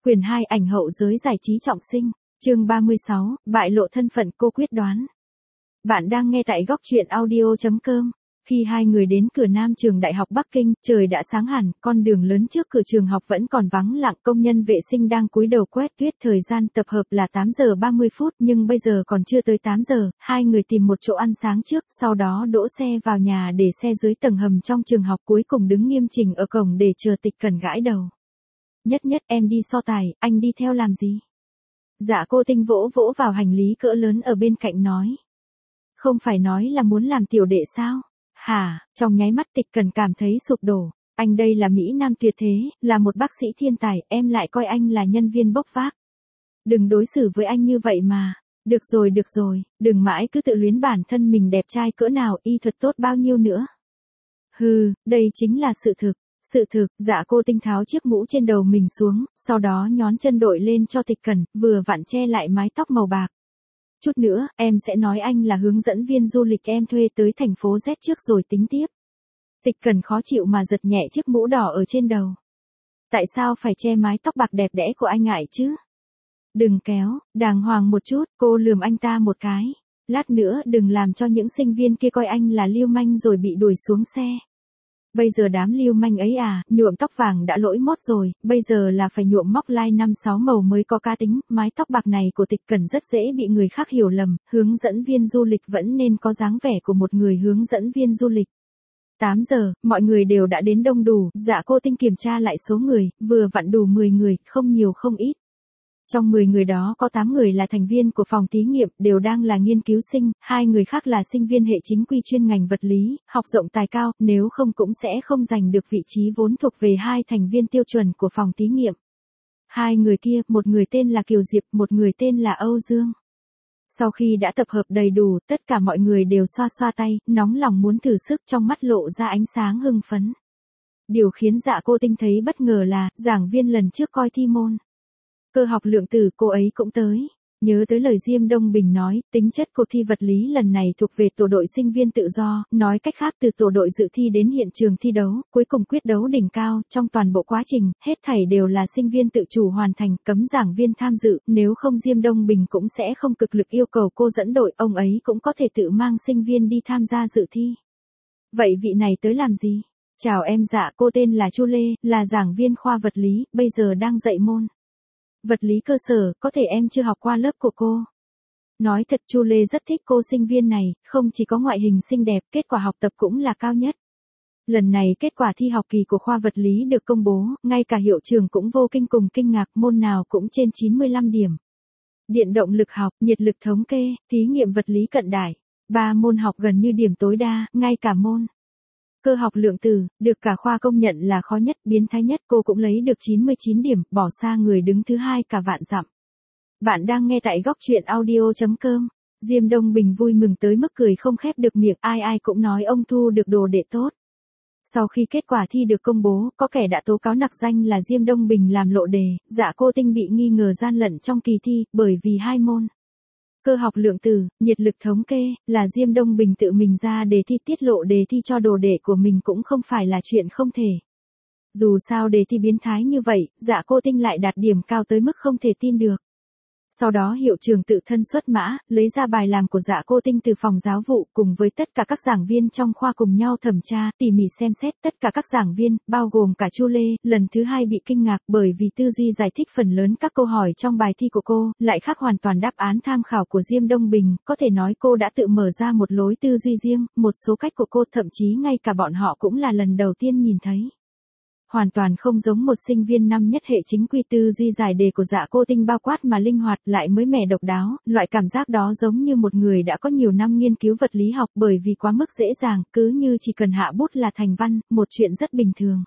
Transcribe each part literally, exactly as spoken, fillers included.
Quyền hai ảnh hậu giới giải trí trọng sinh, chương ba mươi sáu, bại lộ thân phận cô quyết đoán. Bạn đang nghe tại góc truyện audio chấm com. Khi hai người đến cửa Nam trường Đại học Bắc Kinh, trời đã sáng hẳn, con đường lớn trước cửa trường học vẫn còn vắng lặng, công nhân vệ sinh đang cúi đầu quét tuyết, thời gian tập hợp là tám giờ ba mươi phút nhưng bây giờ còn chưa tới tám giờ, hai người tìm một chỗ ăn sáng trước, sau đó đỗ xe vào nhà để xe dưới tầng hầm trong trường học, cuối cùng đứng nghiêm chỉnh ở cổng để chờ Tịch Cẩn gãi đầu. Nhất nhất em đi so tài, anh đi theo làm gì? Dạ cô Tinh vỗ vỗ vào hành lý cỡ lớn ở bên cạnh nói. Không phải nói là muốn làm tiểu đệ sao? Hả, trong nháy mắt Tịch Cẩn cảm thấy sụp đổ. Anh đây là Mỹ Nam tuyệt thế, là một bác sĩ thiên tài, em lại coi anh là nhân viên bốc vác. Đừng đối xử với anh như vậy mà. Được rồi được rồi, đừng mãi cứ tự luyến bản thân mình đẹp trai cỡ nào, y thuật tốt bao nhiêu nữa. Hừ, đây chính là sự thực. Sự thực, dạ cô Tinh tháo chiếc mũ trên đầu mình xuống, sau đó nhón chân đội lên cho Tịch Cẩn, vừa vặn che lại mái tóc màu bạc. Chút nữa, em sẽ nói anh là hướng dẫn viên du lịch em thuê tới thành phố Z trước rồi tính tiếp. Tịch Cẩn khó chịu mà giật nhẹ chiếc mũ đỏ ở trên đầu. Tại sao phải che mái tóc bạc đẹp đẽ của anh ngại chứ? Đừng kéo, đàng hoàng một chút, cô lườm anh ta một cái. Lát nữa đừng làm cho những sinh viên kia coi anh là lưu manh rồi bị đuổi xuống xe. Bây giờ đám lưu manh ấy à, nhuộm tóc vàng đã lỗi mốt rồi, bây giờ là phải nhuộm móc line năm sáu màu mới có cá tính, mái tóc bạc này của Tịch Cẩn rất dễ bị người khác hiểu lầm, hướng dẫn viên du lịch vẫn nên có dáng vẻ của một người hướng dẫn viên du lịch. tám giờ, mọi người đều đã đến đông đủ, dạ cô Tinh kiểm tra lại số người, vừa vặn đủ mười người, không nhiều không ít. Trong mười người đó có tám người là thành viên của phòng thí nghiệm, đều đang là nghiên cứu sinh, hai người khác là sinh viên hệ chính quy chuyên ngành vật lý, học rộng tài cao, nếu không cũng sẽ không giành được vị trí vốn thuộc về hai thành viên tiêu chuẩn của phòng thí nghiệm. Hai người kia, một người tên là Kiều Diệp, một người tên là Âu Dương. Sau khi đã tập hợp đầy đủ, tất cả mọi người đều xoa xoa tay, nóng lòng muốn thử sức, trong mắt lộ ra ánh sáng hưng phấn. Điều khiến dạ cô Tinh thấy bất ngờ là, giảng viên lần trước coi thi môn cơ học lượng tử cô ấy cũng tới. Nhớ tới lời Diêm Đông Bình nói, tính chất cuộc thi vật lý lần này thuộc về tổ đội sinh viên tự do, nói cách khác từ tổ đội dự thi đến hiện trường thi đấu, cuối cùng quyết đấu đỉnh cao, trong toàn bộ quá trình, hết thảy đều là sinh viên tự chủ hoàn thành, cấm giảng viên tham dự, nếu không Diêm Đông Bình cũng sẽ không cực lực yêu cầu cô dẫn đội, ông ấy cũng có thể tự mang sinh viên đi tham gia dự thi. Vậy vị này tới làm gì? Chào em, dạ cô tên là Chu Lê, là giảng viên khoa vật lý, bây giờ đang dạy môn vật lý cơ sở, có thể em chưa học qua lớp của cô. Nói thật Chu Lê rất thích cô sinh viên này, không chỉ có ngoại hình xinh đẹp, kết quả học tập cũng là cao nhất. Lần này kết quả thi học kỳ của khoa vật lý được công bố, ngay cả hiệu trưởng cũng vô kinh cùng kinh ngạc, môn nào cũng trên chín mươi lăm điểm. Điện động lực học, nhiệt lực thống kê, thí nghiệm vật lý cận đại. Ba môn học gần như điểm tối đa, ngay cả môn cơ học lượng tử, được cả khoa công nhận là khó nhất, biến thái nhất, cô cũng lấy được chín mươi chín điểm, bỏ xa người đứng thứ hai cả vạn dặm. Bạn đang nghe tại góc truyện audio chấm com. Diêm Đông Bình vui mừng tới mức cười không khép được miệng, ai ai cũng nói ông thu được đồ đệ tốt. Sau khi kết quả thi được công bố, có kẻ đã tố cáo nặc danh là Diêm Đông Bình làm lộ đề, dạ cô Tinh bị nghi ngờ gian lận trong kỳ thi, bởi vì hai môn cơ học lượng tử, nhiệt lực thống kê, là Diêm Đông Bình tự mình ra đề thi, tiết lộ đề thi cho đồ đệ của mình cũng không phải là chuyện không thể. Dù sao đề thi biến thái như vậy, dạ cô Tinh lại đạt điểm cao tới mức không thể tin được. Sau đó hiệu trưởng tự thân xuất mã, lấy ra bài làm của dạ cô Tinh từ phòng giáo vụ, cùng với tất cả các giảng viên trong khoa cùng nhau thẩm tra, tỉ mỉ xem xét, tất cả các giảng viên, bao gồm cả Chu Lê, lần thứ hai bị kinh ngạc bởi vì tư duy giải thích phần lớn các câu hỏi trong bài thi của cô, lại khác hoàn toàn đáp án tham khảo của Diêm Đông Bình, có thể nói cô đã tự mở ra một lối tư duy riêng, một số cách của cô thậm chí ngay cả bọn họ cũng là lần đầu tiên nhìn thấy. Hoàn toàn không giống một sinh viên năm nhất hệ chính quy, tư duy giải đề của dạ cô Tinh bao quát mà linh hoạt, lại mới mẻ độc đáo, loại cảm giác đó giống như một người đã có nhiều năm nghiên cứu vật lý học, bởi vì quá mức dễ dàng, cứ như chỉ cần hạ bút là thành văn, một chuyện rất bình thường.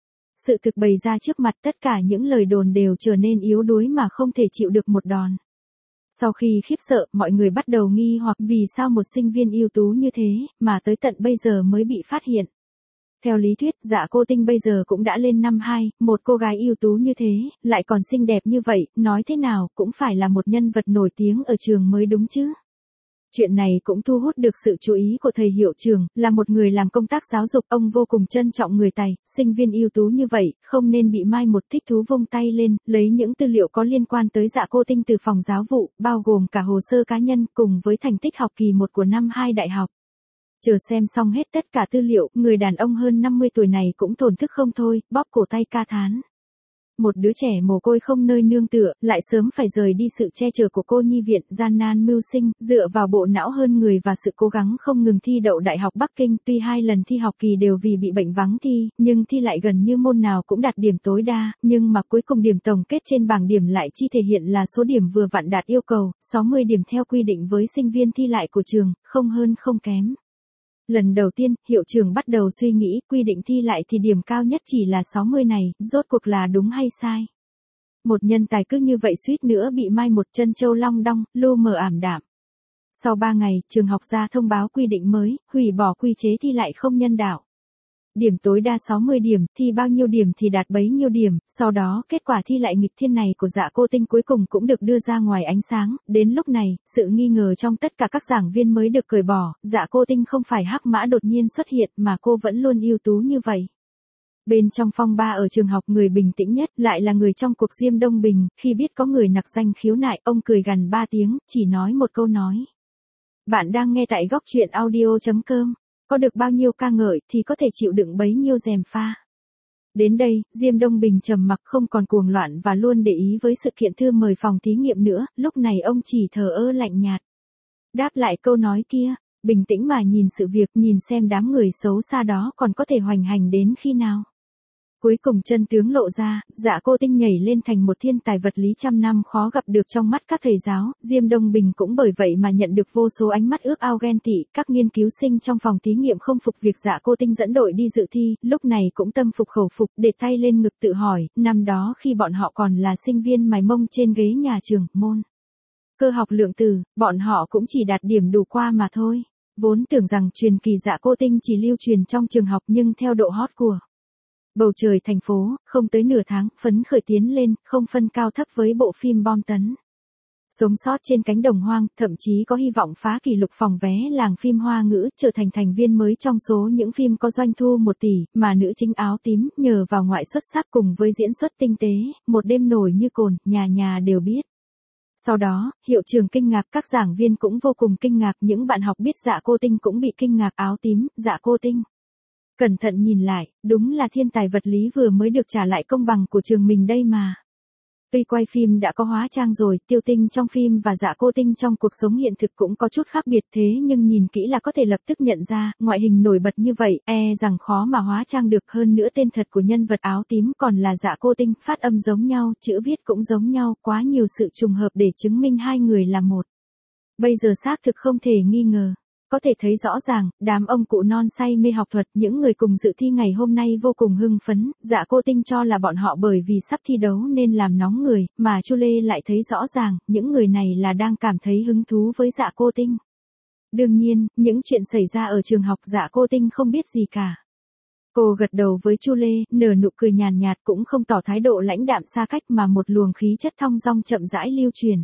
Sự thực bày ra trước mặt, tất cả những lời đồn đều trở nên yếu đuối mà không thể chịu được một đòn. Sau khi khiếp sợ, mọi người bắt đầu nghi hoặc vì sao một sinh viên ưu tú như thế, mà tới tận bây giờ mới bị phát hiện. Theo lý thuyết, dạ cô Tinh bây giờ cũng đã lên năm hai, một cô gái ưu tú như thế, lại còn xinh đẹp như vậy, nói thế nào cũng phải là một nhân vật nổi tiếng ở trường mới đúng chứ. Chuyện này cũng thu hút được sự chú ý của thầy hiệu trưởng, là một người làm công tác giáo dục, ông vô cùng trân trọng người tài, sinh viên ưu tú như vậy, không nên bị mai một. Thích thú vung tay lên, lấy những tư liệu có liên quan tới Dạ Cô Tinh từ phòng giáo vụ, bao gồm cả hồ sơ cá nhân cùng với thành tích học kỳ một của năm hai đại học. Chờ xem xong hết tất cả tư liệu, người đàn ông hơn năm mươi tuổi này cũng thổn thức không thôi, bóp cổ tay ca thán. Một đứa trẻ mồ côi không nơi nương tựa, lại sớm phải rời đi sự che chở của cô nhi viện, gian nan mưu sinh, dựa vào bộ não hơn người và sự cố gắng không ngừng thi đậu Đại học Bắc Kinh. Tuy hai lần thi học kỳ đều vì bị bệnh vắng thi, nhưng thi lại gần như môn nào cũng đạt điểm tối đa, nhưng mà cuối cùng điểm tổng kết trên bảng điểm lại chi thể hiện là số điểm vừa vặn đạt yêu cầu, sáu mươi điểm theo quy định với sinh viên thi lại của trường, không hơn không kém. Lần đầu tiên, hiệu trưởng bắt đầu suy nghĩ, quy định thi lại thì điểm cao nhất chỉ là sáu mươi này, rốt cuộc là đúng hay sai. Một nhân tài cứ như vậy suýt nữa bị mai một, chân châu long đong, lu mờ ảm đạm. Sau ba ngày, trường học ra thông báo quy định mới, hủy bỏ quy chế thi lại không nhân đạo. Điểm tối đa sáu mươi điểm, thi bao nhiêu điểm thì đạt bấy nhiêu điểm, sau đó kết quả thi lại nghịch thiên này của Dạ Cô Tinh cuối cùng cũng được đưa ra ngoài ánh sáng, đến lúc này, sự nghi ngờ trong tất cả các giảng viên mới được cởi bỏ, Dạ Cô Tinh không phải hắc mã đột nhiên xuất hiện mà cô vẫn luôn ưu tú như vậy. Bên trong phong ba ở trường học, người bình tĩnh nhất lại là người trong cuộc Diêm Đông Bình, khi biết có người nặc danh khiếu nại, ông cười gằn ba tiếng, chỉ nói một câu nói. Bạn đang nghe tại góc truyện audio chấm com. Có được bao nhiêu ca ngợi thì có thể chịu đựng bấy nhiêu gièm pha. Đến đây, Diêm Đông Bình trầm mặc, không còn cuồng loạn và luôn để ý với sự kiện thư mời phòng thí nghiệm nữa, lúc này ông chỉ thờ ơ lạnh nhạt. Đáp lại câu nói kia, bình tĩnh mà nhìn sự việc, nhìn xem đám người xấu xa đó còn có thể hoành hành đến khi nào. Cuối cùng chân tướng lộ ra, Dạ Cô Tinh nhảy lên thành một thiên tài vật lý trăm năm khó gặp được trong mắt các thầy giáo, Diêm Đông Bình cũng bởi vậy mà nhận được vô số ánh mắt ước ao ghen tị, các nghiên cứu sinh trong phòng thí nghiệm không phục việc Dạ Cô Tinh dẫn đội đi dự thi, lúc này cũng tâm phục khẩu phục, để tay lên ngực tự hỏi, năm đó khi bọn họ còn là sinh viên mài mông trên ghế nhà trường, môn cơ học lượng tử, bọn họ cũng chỉ đạt điểm đủ qua mà thôi. Vốn tưởng rằng truyền kỳ Dạ Cô Tinh chỉ lưu truyền trong trường học, nhưng theo độ hot của bầu trời thành phố, không tới nửa tháng, phấn khởi tiến lên, không phân cao thấp với bộ phim bom tấn. Sống sót trên cánh đồng hoang, thậm chí có hy vọng phá kỷ lục phòng vé làng phim Hoa ngữ, trở thành thành viên mới trong số những phim có doanh thu một tỷ, mà nữ chính áo tím, nhờ vào ngoại xuất sắc cùng với diễn xuất tinh tế, một đêm nổi như cồn, nhà nhà đều biết. Sau đó, hiệu trưởng kinh ngạc, các giảng viên cũng vô cùng kinh ngạc, những bạn học biết Dạ Cô Tinh cũng bị kinh ngạc. Áo tím, Dạ Cô Tinh. Cẩn thận nhìn lại, đúng là thiên tài vật lý vừa mới được trả lại công bằng của trường mình đây mà. Tuy quay phim đã có hóa trang rồi, Tiêu Tinh trong phim và Dạ Cô Tinh trong cuộc sống hiện thực cũng có chút khác biệt, thế nhưng nhìn kỹ là có thể lập tức nhận ra, ngoại hình nổi bật như vậy, e rằng khó mà hóa trang được. Hơn nữa tên thật của nhân vật áo tím còn là Dạ Cô Tinh, phát âm giống nhau, chữ viết cũng giống nhau, quá nhiều sự trùng hợp để chứng minh hai người là một. Bây giờ xác thực không thể nghi ngờ. Có thể thấy rõ ràng, đám ông cụ non say mê học thuật, những người cùng dự thi ngày hôm nay vô cùng hưng phấn, Dạ Cô Tinh cho là bọn họ bởi vì sắp thi đấu nên làm nóng người, mà Chu Lê lại thấy rõ ràng, những người này là đang cảm thấy hứng thú với Dạ Cô Tinh. Đương nhiên, những chuyện xảy ra ở trường học Dạ Cô Tinh không biết gì cả. Cô gật đầu với Chu Lê, nở nụ cười nhàn nhạt, cũng không tỏ thái độ lãnh đạm xa cách mà một luồng khí chất thong dong chậm rãi lưu truyền.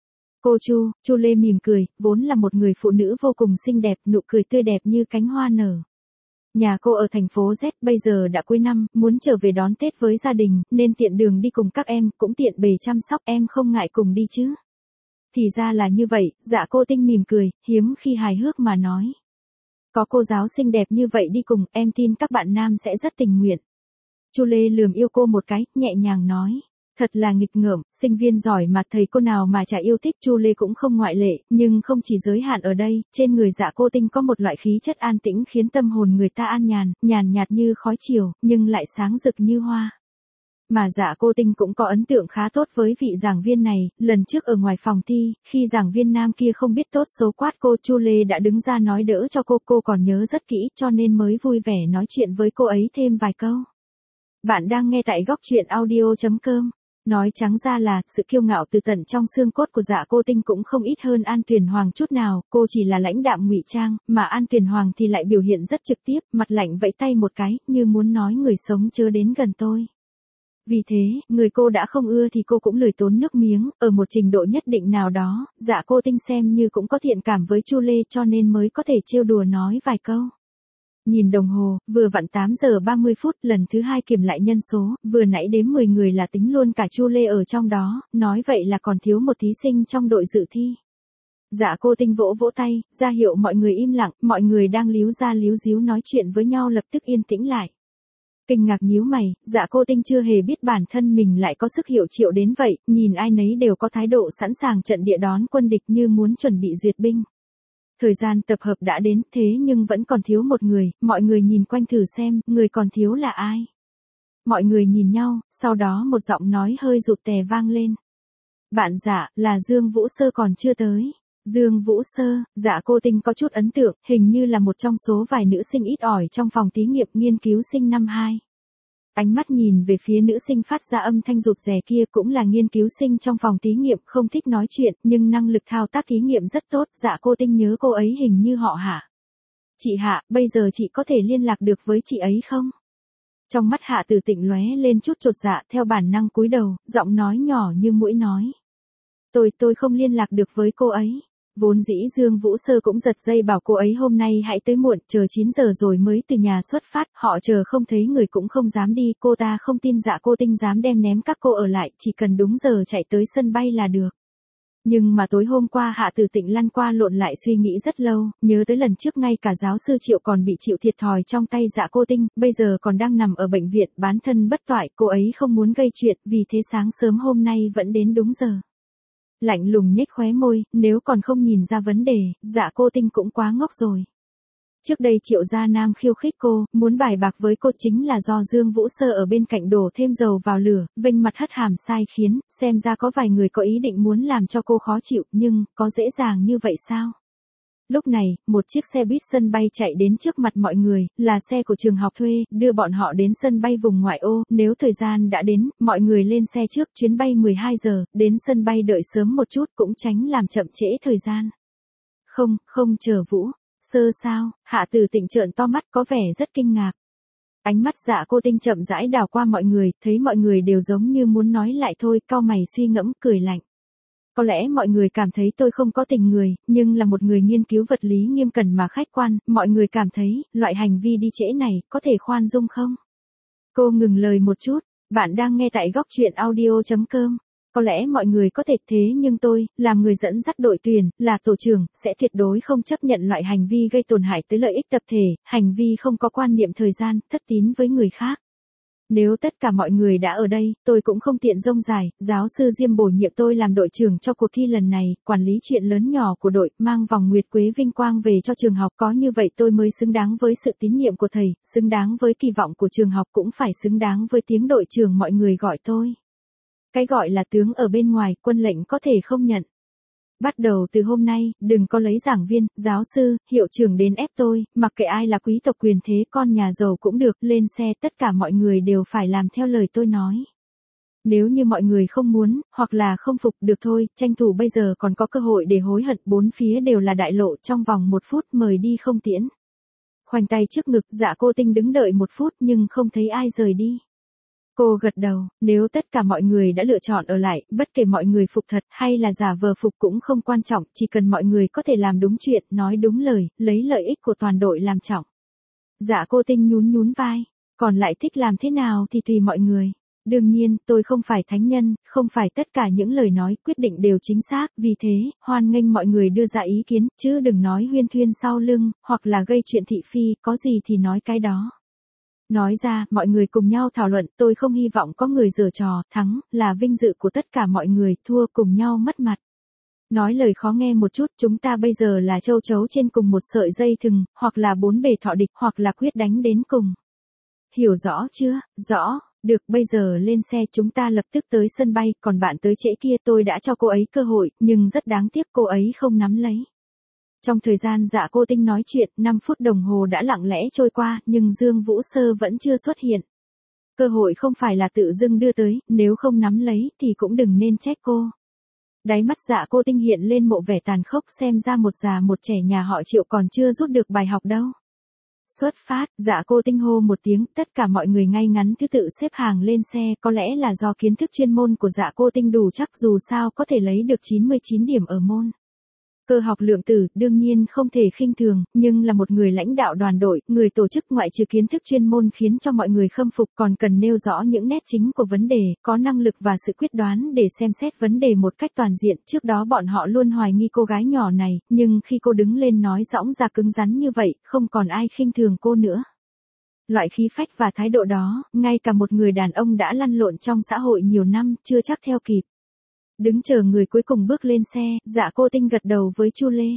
Cô Chu, Chu Lê mỉm cười, vốn là một người phụ nữ vô cùng xinh đẹp, nụ cười tươi đẹp như cánh hoa nở. Nhà cô ở thành phố Z, bây giờ đã cuối năm, muốn trở về đón Tết với gia đình, nên tiện đường đi cùng các em, cũng tiện bề chăm sóc, em không ngại cùng đi chứ. Thì ra là như vậy, Dạ Cô Tinh mỉm cười, hiếm khi hài hước mà nói. Có cô giáo xinh đẹp như vậy đi cùng, em tin các bạn nam sẽ rất tình nguyện. Chu Lê lườm yêu cô một cái, nhẹ nhàng nói. Thật là nghịch ngợm, sinh viên giỏi mà thầy cô nào mà chả yêu thích. Chu Lê cũng không ngoại lệ, nhưng không chỉ giới hạn ở đây, trên người Dạ Cô Tinh có một loại khí chất an tĩnh khiến tâm hồn người ta an nhàn, nhàn nhạt như khói chiều, nhưng lại sáng rực như hoa. Mà Dạ Cô Tinh cũng có ấn tượng khá tốt với vị giảng viên này, lần trước ở ngoài phòng thi, khi giảng viên nam kia không biết tốt xấu quát cô, Chu Lê đã đứng ra nói đỡ cho cô, cô còn nhớ rất kỹ, cho nên mới vui vẻ nói chuyện với cô ấy thêm vài câu. Bạn đang nghe tại góc truyện audio chấm com. Nói trắng ra là, sự kiêu ngạo từ tận trong xương cốt của Dạ Cô Tinh cũng không ít hơn An Tuyền Hoàng chút nào, cô chỉ là lãnh đạm ngụy trang, mà An Tuyền Hoàng thì lại biểu hiện rất trực tiếp, mặt lạnh vẫy tay một cái, như muốn nói người sống chớ đến gần tôi. Vì thế, người cô đã không ưa thì cô cũng lười tốn nước miếng, ở một trình độ nhất định nào đó, Dạ Cô Tinh xem như cũng có thiện cảm với Chu Lê cho nên mới có thể trêu đùa nói vài câu. Nhìn đồng hồ, vừa vặn tám giờ ba mươi phút, lần thứ hai kiểm lại nhân số, vừa nãy đếm mười người là tính luôn cả Chu Lê ở trong đó, nói vậy là còn thiếu một thí sinh trong đội dự thi. Dạ Cô Tinh vỗ vỗ tay, ra hiệu mọi người im lặng, mọi người đang líu ra líu díu nói chuyện với nhau lập tức yên tĩnh lại. Kinh ngạc nhíu mày, Dạ Cô Tinh chưa hề biết bản thân mình lại có sức hiệu triệu đến vậy, nhìn ai nấy đều có thái độ sẵn sàng trận địa đón quân địch như muốn chuẩn bị duyệt binh. Thời gian tập hợp đã đến, thế nhưng vẫn còn thiếu một người, mọi người nhìn quanh thử xem, người còn thiếu là ai. Mọi người nhìn nhau, sau đó một giọng nói hơi rụt rè vang lên. Bạn Dạ, là Dương Vũ Sơ còn chưa tới. Dương Vũ Sơ, Dạ Cô Tinh có chút ấn tượng, hình như là một trong số vài nữ sinh ít ỏi trong phòng thí nghiệm nghiên cứu sinh năm hai. Ánh mắt nhìn về phía nữ sinh phát ra âm thanh rụt rè kia cũng là nghiên cứu sinh trong phòng thí nghiệm, không thích nói chuyện, nhưng năng lực thao tác thí nghiệm rất tốt, Dạ Cô Tinh nhớ cô ấy hình như họ Hạ. Chị Hạ, bây giờ chị có thể liên lạc được với chị ấy không? Trong mắt Hạ Tử Tịnh lóe lên chút chột dạ, theo bản năng cúi đầu, giọng nói nhỏ như muỗi nói. Tôi, tôi không liên lạc được với cô ấy. Vốn dĩ Dương Vũ Sơ cũng giật dây bảo cô ấy hôm nay hãy tới muộn, chờ chín giờ rồi mới từ nhà xuất phát, họ chờ không thấy người cũng không dám đi, cô ta không tin Dạ Cô Tinh dám đem ném các cô ở lại, chỉ cần đúng giờ chạy tới sân bay là được. Nhưng mà tối hôm qua Hạ Tử Tịnh lăn qua lộn lại suy nghĩ rất lâu, nhớ tới lần trước ngay cả giáo sư Triệu còn bị chịu thiệt thòi trong tay Dạ Cô Tinh, bây giờ còn đang nằm ở bệnh viện bán thân bất toại, cô ấy không muốn gây chuyện, vì thế sáng sớm hôm nay vẫn đến đúng giờ. Lạnh lùng nhếch khóe môi, nếu còn không nhìn ra vấn đề, Dạ Cô Tinh cũng quá ngốc rồi. Trước đây Triệu Gia Nam khiêu khích cô, muốn bài bạc với cô chính là do Dương Vũ Sơ ở bên cạnh đổ thêm dầu vào lửa, vênh mặt hất hàm sai khiến, xem ra có vài người có ý định muốn làm cho cô khó chịu, nhưng, có dễ dàng như vậy sao? Lúc này, một chiếc xe buýt sân bay chạy đến trước mặt mọi người, là xe của trường học thuê, đưa bọn họ đến sân bay vùng ngoại ô, nếu thời gian đã đến, mọi người lên xe trước, chuyến bay mười hai giờ, đến sân bay đợi sớm một chút cũng tránh làm chậm trễ thời gian. Không, không chờ Vũ Sơ sao? Hạ Tử Tịnh trợn to mắt có vẻ rất kinh ngạc. Ánh mắt Dạ Cô Tinh chậm rãi đảo qua mọi người, thấy mọi người đều giống như muốn nói lại thôi, cau mày suy ngẫm, cười lạnh. Có lẽ mọi người cảm thấy tôi không có tình người, nhưng là một người nghiên cứu vật lý nghiêm cẩn mà khách quan, mọi người cảm thấy, loại hành vi đi trễ này, có thể khoan dung không? Cô ngừng lời một chút, bạn đang nghe tại góc truyện audio chấm com. Có lẽ mọi người có thể thế nhưng tôi, làm người dẫn dắt đội tuyển, là tổ trưởng, sẽ tuyệt đối không chấp nhận loại hành vi gây tổn hại tới lợi ích tập thể, hành vi không có quan niệm thời gian, thất tín với người khác. Nếu tất cả mọi người đã ở đây, tôi cũng không tiện rông dài, giáo sư Diêm bổ nhiệm tôi làm đội trưởng cho cuộc thi lần này, quản lý chuyện lớn nhỏ của đội, mang vòng nguyệt quế vinh quang về cho trường học, có như vậy tôi mới xứng đáng với sự tín nhiệm của thầy, xứng đáng với kỳ vọng của trường học cũng phải xứng đáng với tiếng đội trưởng mọi người gọi tôi. Cái gọi là tướng ở bên ngoài, quân lệnh có thể không nhận. Bắt đầu từ hôm nay, đừng có lấy giảng viên, giáo sư, hiệu trưởng đến ép tôi, mặc kệ ai là quý tộc quyền thế, con nhà giàu cũng được, lên xe, tất cả mọi người đều phải làm theo lời tôi nói. Nếu như mọi người không muốn, hoặc là không phục, được thôi, tranh thủ bây giờ còn có cơ hội để hối hận, bốn phía đều là đại lộ, trong vòng một phút mời đi không tiễn. Khoanh tay trước ngực, Dạ Cô Tinh đứng đợi một phút nhưng không thấy ai rời đi. Cô gật đầu, nếu tất cả mọi người đã lựa chọn ở lại, bất kể mọi người phục thật hay là giả vờ phục cũng không quan trọng, chỉ cần mọi người có thể làm đúng chuyện, nói đúng lời, lấy lợi ích của toàn đội làm trọng. Dạ Cô Tinh nhún nhún vai, còn lại thích làm thế nào thì tùy mọi người. Đương nhiên, tôi không phải thánh nhân, không phải tất cả những lời nói, quyết định đều chính xác, vì thế, hoan nghênh mọi người đưa ra ý kiến, chứ đừng nói huyên thuyên sau lưng, hoặc là gây chuyện thị phi, có gì thì nói cái đó. Nói ra, mọi người cùng nhau thảo luận, tôi không hy vọng có người giở trò, thắng, là vinh dự của tất cả mọi người, thua cùng nhau mất mặt. Nói lời khó nghe một chút, chúng ta bây giờ là châu chấu trên cùng một sợi dây thừng, hoặc là bốn bề thọ địch, hoặc là quyết đánh đến cùng. Hiểu rõ chưa? Rõ, được, bây giờ lên xe chúng ta lập tức tới sân bay, còn bạn tới trễ kia tôi đã cho cô ấy cơ hội, nhưng rất đáng tiếc cô ấy không nắm lấy. Trong thời gian Dạ Cô Tinh nói chuyện, năm phút đồng hồ đã lặng lẽ trôi qua, nhưng Dương Vũ Sơ vẫn chưa xuất hiện. Cơ hội không phải là tự dưng đưa tới, nếu không nắm lấy thì cũng đừng nên trách cô. Đáy mắt Dạ Cô Tinh hiện lên một vẻ tàn khốc, xem ra một già một trẻ nhà họ Triệu còn chưa rút được bài học đâu. Xuất phát, Dạ Cô Tinh hô một tiếng, tất cả mọi người ngay ngắn thứ tự xếp hàng lên xe, có lẽ là do kiến thức chuyên môn của Dạ Cô Tinh đủ chắc dù sao có thể lấy được chín mươi chín điểm ở môn cơ học lượng tử, đương nhiên không thể khinh thường, nhưng là một người lãnh đạo đoàn đội, người tổ chức ngoại trừ kiến thức chuyên môn khiến cho mọi người khâm phục còn cần nêu rõ những nét chính của vấn đề, có năng lực và sự quyết đoán để xem xét vấn đề một cách toàn diện. Trước đó bọn họ luôn hoài nghi cô gái nhỏ này, nhưng khi cô đứng lên nói sõng ra cứng rắn như vậy, không còn ai khinh thường cô nữa. Loại khí phách và thái độ đó, ngay cả một người đàn ông đã lăn lộn trong xã hội nhiều năm, chưa chắc theo kịp. Đứng chờ người cuối cùng bước lên xe, Dạ Cô Tinh gật đầu với Chu Lê.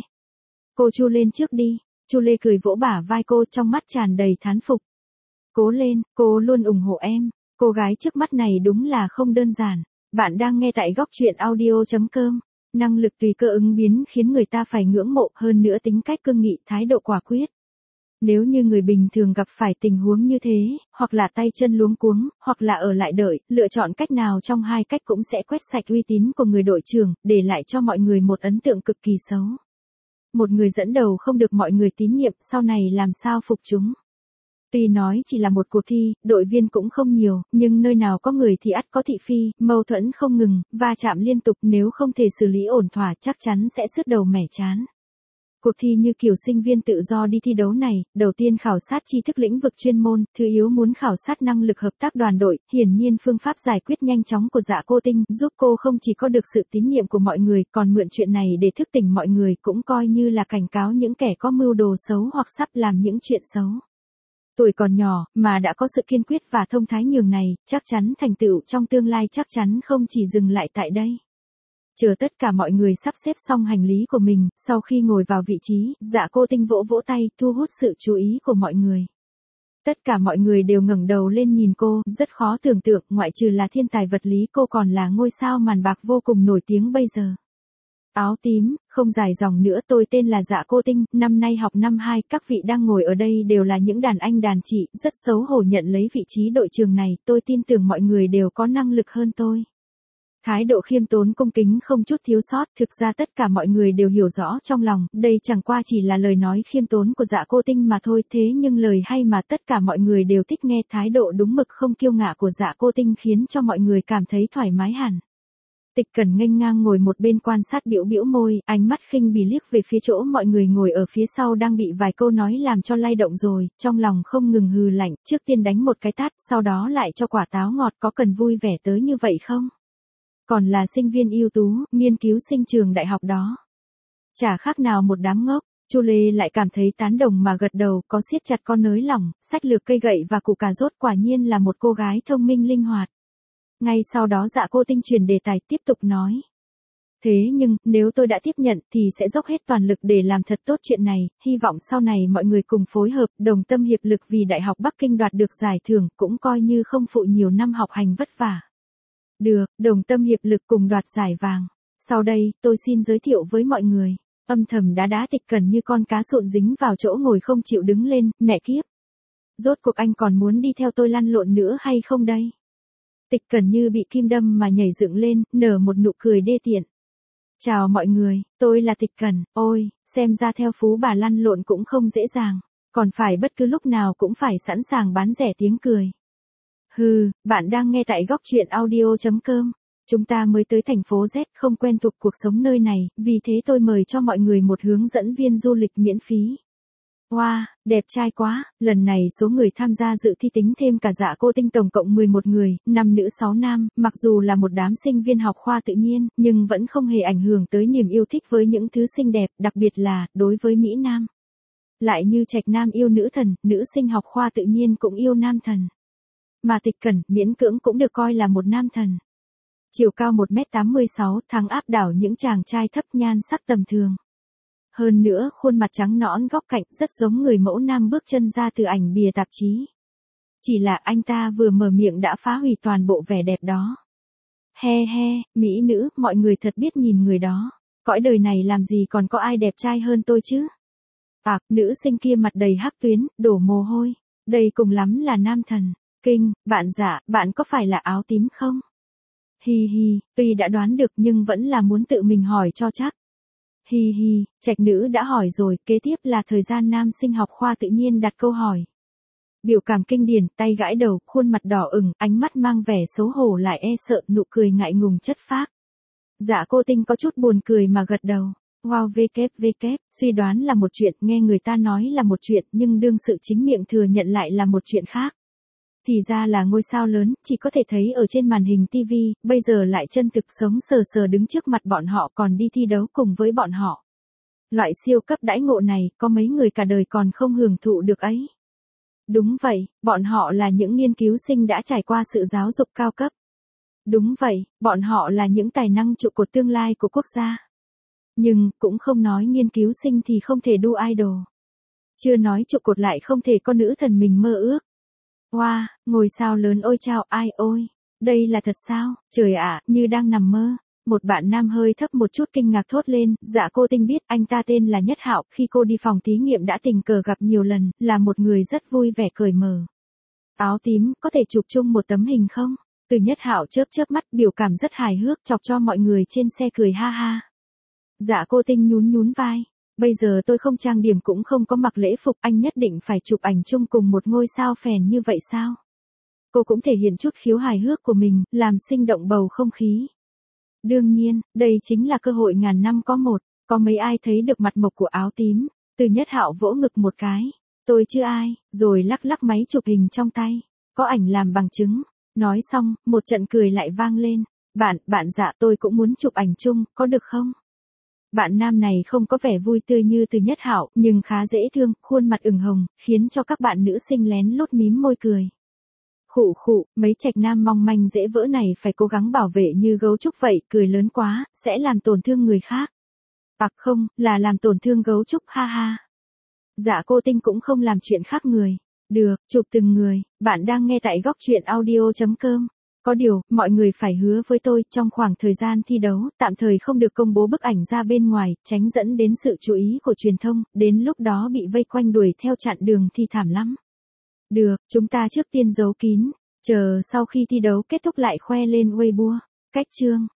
Cô Chu lên trước đi. Chu Lê cười vỗ bả vai cô, trong mắt tràn đầy thán phục. Cố lên, cô luôn ủng hộ em. Cô gái trước mắt này đúng là không đơn giản. Bạn đang nghe tại góc truyện audio chấm com. Năng lực tùy cơ ứng biến khiến người ta phải ngưỡng mộ, hơn nữa tính cách cương nghị, thái độ quả quyết. Nếu như người bình thường gặp phải tình huống như thế, hoặc là tay chân luống cuống, hoặc là ở lại đợi, lựa chọn cách nào trong hai cách cũng sẽ quét sạch uy tín của người đội trưởng, để lại cho mọi người một ấn tượng cực kỳ xấu. Một người dẫn đầu không được mọi người tín nhiệm, sau này làm sao phục chúng. Tuy nói chỉ là một cuộc thi, đội viên cũng không nhiều, nhưng nơi nào có người thì ắt có thị phi, mâu thuẫn không ngừng, va chạm liên tục, nếu không thể xử lý ổn thỏa chắc chắn sẽ sứt đầu mẻ trán. Cuộc thi như kiểu sinh viên tự do đi thi đấu này, đầu tiên khảo sát tri thức lĩnh vực chuyên môn, thứ yếu muốn khảo sát năng lực hợp tác đoàn đội, hiển nhiên phương pháp giải quyết nhanh chóng của Dạ Cô Tinh giúp cô không chỉ có được sự tín nhiệm của mọi người, còn mượn chuyện này để thức tỉnh mọi người, cũng coi như là cảnh cáo những kẻ có mưu đồ xấu hoặc sắp làm những chuyện xấu. Tuổi còn nhỏ, mà đã có sự kiên quyết và thông thái nhường này, chắc chắn thành tựu trong tương lai chắc chắn không chỉ dừng lại tại đây. Chờ tất cả mọi người sắp xếp xong hành lý của mình, sau khi ngồi vào vị trí, Dạ Cô Tinh vỗ vỗ tay, thu hút sự chú ý của mọi người. Tất cả mọi người đều ngẩng đầu lên nhìn cô, rất khó tưởng tượng, ngoại trừ là thiên tài vật lý cô còn là ngôi sao màn bạc vô cùng nổi tiếng bây giờ. Áo tím, không dài dòng nữa, tôi tên là Dạ Cô Tinh, năm nay học năm hai, các vị đang ngồi ở đây đều là những đàn anh đàn chị, rất xấu hổ nhận lấy vị trí đội trưởng này, tôi tin tưởng mọi người đều có năng lực hơn tôi. Thái độ khiêm tốn cung kính không chút thiếu sót, thực ra tất cả mọi người đều hiểu rõ trong lòng, đây chẳng qua chỉ là lời nói khiêm tốn của Dạ Cô Tinh mà thôi, thế nhưng lời hay mà tất cả mọi người đều thích nghe, thái độ đúng mực không kiêu ngạo của Dạ Cô Tinh khiến cho mọi người cảm thấy thoải mái hẳn. Tịch Cẩn nghênh ngang ngồi một bên quan sát bĩu bĩu môi, ánh mắt khinh bỉ liếc về phía chỗ mọi người ngồi ở phía sau đang bị vài câu nói làm cho lay động rồi, trong lòng không ngừng hừ lạnh, trước tiên đánh một cái tát, sau đó lại cho quả táo ngọt, có cần vui vẻ tới như vậy không? Còn là sinh viên ưu tú, nghiên cứu sinh trường đại học đó. Chả khác nào một đám ngốc, Chu Lê lại cảm thấy tán đồng mà gật đầu, có siết chặt con nới lỏng, xách lược cây gậy và củ cà rốt, quả nhiên là một cô gái thông minh linh hoạt. Ngay sau đó Dạ Cô Tinh chuyển đề tài tiếp tục nói. Thế nhưng, nếu tôi đã tiếp nhận thì sẽ dốc hết toàn lực để làm thật tốt chuyện này, hy vọng sau này mọi người cùng phối hợp, đồng tâm hiệp lực vì Đại học Bắc Kinh đoạt được giải thưởng, cũng coi như không phụ nhiều năm học hành vất vả. Được, đồng tâm hiệp lực cùng đoạt giải vàng. Sau đây, tôi xin giới thiệu với mọi người. Âm thầm đá đá Tịch Cẩn như con cá sụn dính vào chỗ ngồi không chịu đứng lên, mẹ kiếp. Rốt cuộc anh còn muốn đi theo tôi lăn lộn nữa hay không đây? Tịch Cẩn như bị kim đâm mà nhảy dựng lên, nở một nụ cười đê tiện. Chào mọi người, tôi là Tịch Cẩn, ôi, xem ra theo phú bà lăn lộn cũng không dễ dàng, còn phải bất cứ lúc nào cũng phải sẵn sàng bán rẻ tiếng cười. Hừ, bạn đang nghe tại góc truyện audio chấm com. Chúng ta mới tới thành phố Z, không quen thuộc cuộc sống nơi này, vì thế tôi mời cho mọi người một hướng dẫn viên du lịch miễn phí. Wow, đẹp trai quá, lần này số người tham gia dự thi tính thêm cả Dạ Cô Tinh tổng cộng mười một người, năm nữ sáu nam, mặc dù là một đám sinh viên học khoa tự nhiên, nhưng vẫn không hề ảnh hưởng tới niềm yêu thích với những thứ xinh đẹp, đặc biệt là, đối với Mỹ Nam. Lại như Trạch Nam yêu nữ thần, nữ sinh học khoa tự nhiên cũng yêu nam thần. Mà Tịch Cẩn, miễn cưỡng cũng được coi là một nam thần. Chiều cao một mét tám mươi sáu, thắng áp đảo những chàng trai thấp nhan sắc tầm thường. Hơn nữa, khuôn mặt trắng nõn góc cạnh rất giống người mẫu nam bước chân ra từ ảnh bìa tạp chí. Chỉ là anh ta vừa mở miệng đã phá hủy toàn bộ vẻ đẹp đó. He he, mỹ nữ, mọi người thật biết nhìn người đó. Cõi đời này làm gì còn có ai đẹp trai hơn tôi chứ? À, nữ sinh kia mặt đầy hắc tuyến, đổ mồ hôi. Đây cùng lắm là nam thần. Kinh, bạn dạ, bạn có phải là áo tím không? Hi hi, tuy đã đoán được nhưng vẫn là muốn tự mình hỏi cho chắc. Hi hi, trạch nữ đã hỏi rồi, kế tiếp là thời gian nam sinh học khoa tự nhiên đặt câu hỏi. Biểu cảm kinh điển, tay gãi đầu, khuôn mặt đỏ ửng, ánh mắt mang vẻ xấu hổ lại e sợ, nụ cười ngại ngùng chất phác. Dạ cô Tinh có chút buồn cười mà gật đầu. Wow vê vê vê, suy đoán là một chuyện, nghe người ta nói là một chuyện, nhưng đương sự chính miệng thừa nhận lại là một chuyện khác. Thì ra là ngôi sao lớn, chỉ có thể thấy ở trên màn hình ti vi, bây giờ lại chân thực sống sờ sờ đứng trước mặt bọn họ còn đi thi đấu cùng với bọn họ. Loại siêu cấp đãi ngộ này, có mấy người cả đời còn không hưởng thụ được ấy. Đúng vậy, bọn họ là những nghiên cứu sinh đã trải qua sự giáo dục cao cấp. Đúng vậy, bọn họ là những tài năng trụ cột tương lai của quốc gia. Nhưng, cũng không nói nghiên cứu sinh thì không thể đu idol. Chưa nói trụ cột lại không thể có nữ thần mình mơ ước. Wow, ngôi sao lớn ôi chao ai ôi. Đây là thật sao, trời ạ, như đang nằm mơ. Một bạn nam hơi thấp một chút kinh ngạc thốt lên, dạ cô Tinh biết anh ta tên là Nhất Hạo, khi cô đi phòng thí nghiệm đã tình cờ gặp nhiều lần, là một người rất vui vẻ cởi mở. Áo tím, có thể chụp chung một tấm hình không? Từ Nhất Hạo chớp chớp mắt, biểu cảm rất hài hước, chọc cho mọi người trên xe cười ha ha. Dạ cô Tinh nhún nhún vai. Bây giờ tôi không trang điểm cũng không có mặc lễ phục, anh nhất định phải chụp ảnh chung cùng một ngôi sao phèn như vậy sao? Cô cũng thể hiện chút khiếu hài hước của mình, làm sinh động bầu không khí. Đương nhiên, đây chính là cơ hội ngàn năm có một, có mấy ai thấy được mặt mộc của áo tím. Từ Nhất Hạo vỗ ngực một cái. Tôi chưa ai, rồi lắc lắc máy chụp hình trong tay. Có ảnh làm bằng chứng. Nói xong, một trận cười lại vang lên. Bạn, bạn dạ tôi cũng muốn chụp ảnh chung, có được không? Bạn nam này không có vẻ vui tươi như Từ Nhất Hạo, nhưng khá dễ thương, khuôn mặt ửng hồng, khiến cho các bạn nữ sinh lén lút mím môi cười. Khụ khụ, mấy trạch nam mong manh dễ vỡ này phải cố gắng bảo vệ như gấu trúc vậy, cười lớn quá, sẽ làm tổn thương người khác. À không, là làm tổn thương gấu trúc ha ha. Dạ cô Tinh cũng không làm chuyện khác người. Được, chụp từng người, bạn đang nghe tại góc truyện audio chấm com. Có điều, mọi người phải hứa với tôi, trong khoảng thời gian thi đấu, tạm thời không được công bố bức ảnh ra bên ngoài, tránh dẫn đến sự chú ý của truyền thông, đến lúc đó bị vây quanh đuổi theo chặn đường thì thảm lắm. Được, chúng ta trước tiên giấu kín, chờ sau khi thi đấu kết thúc lại khoe lên Weibo. Cách chương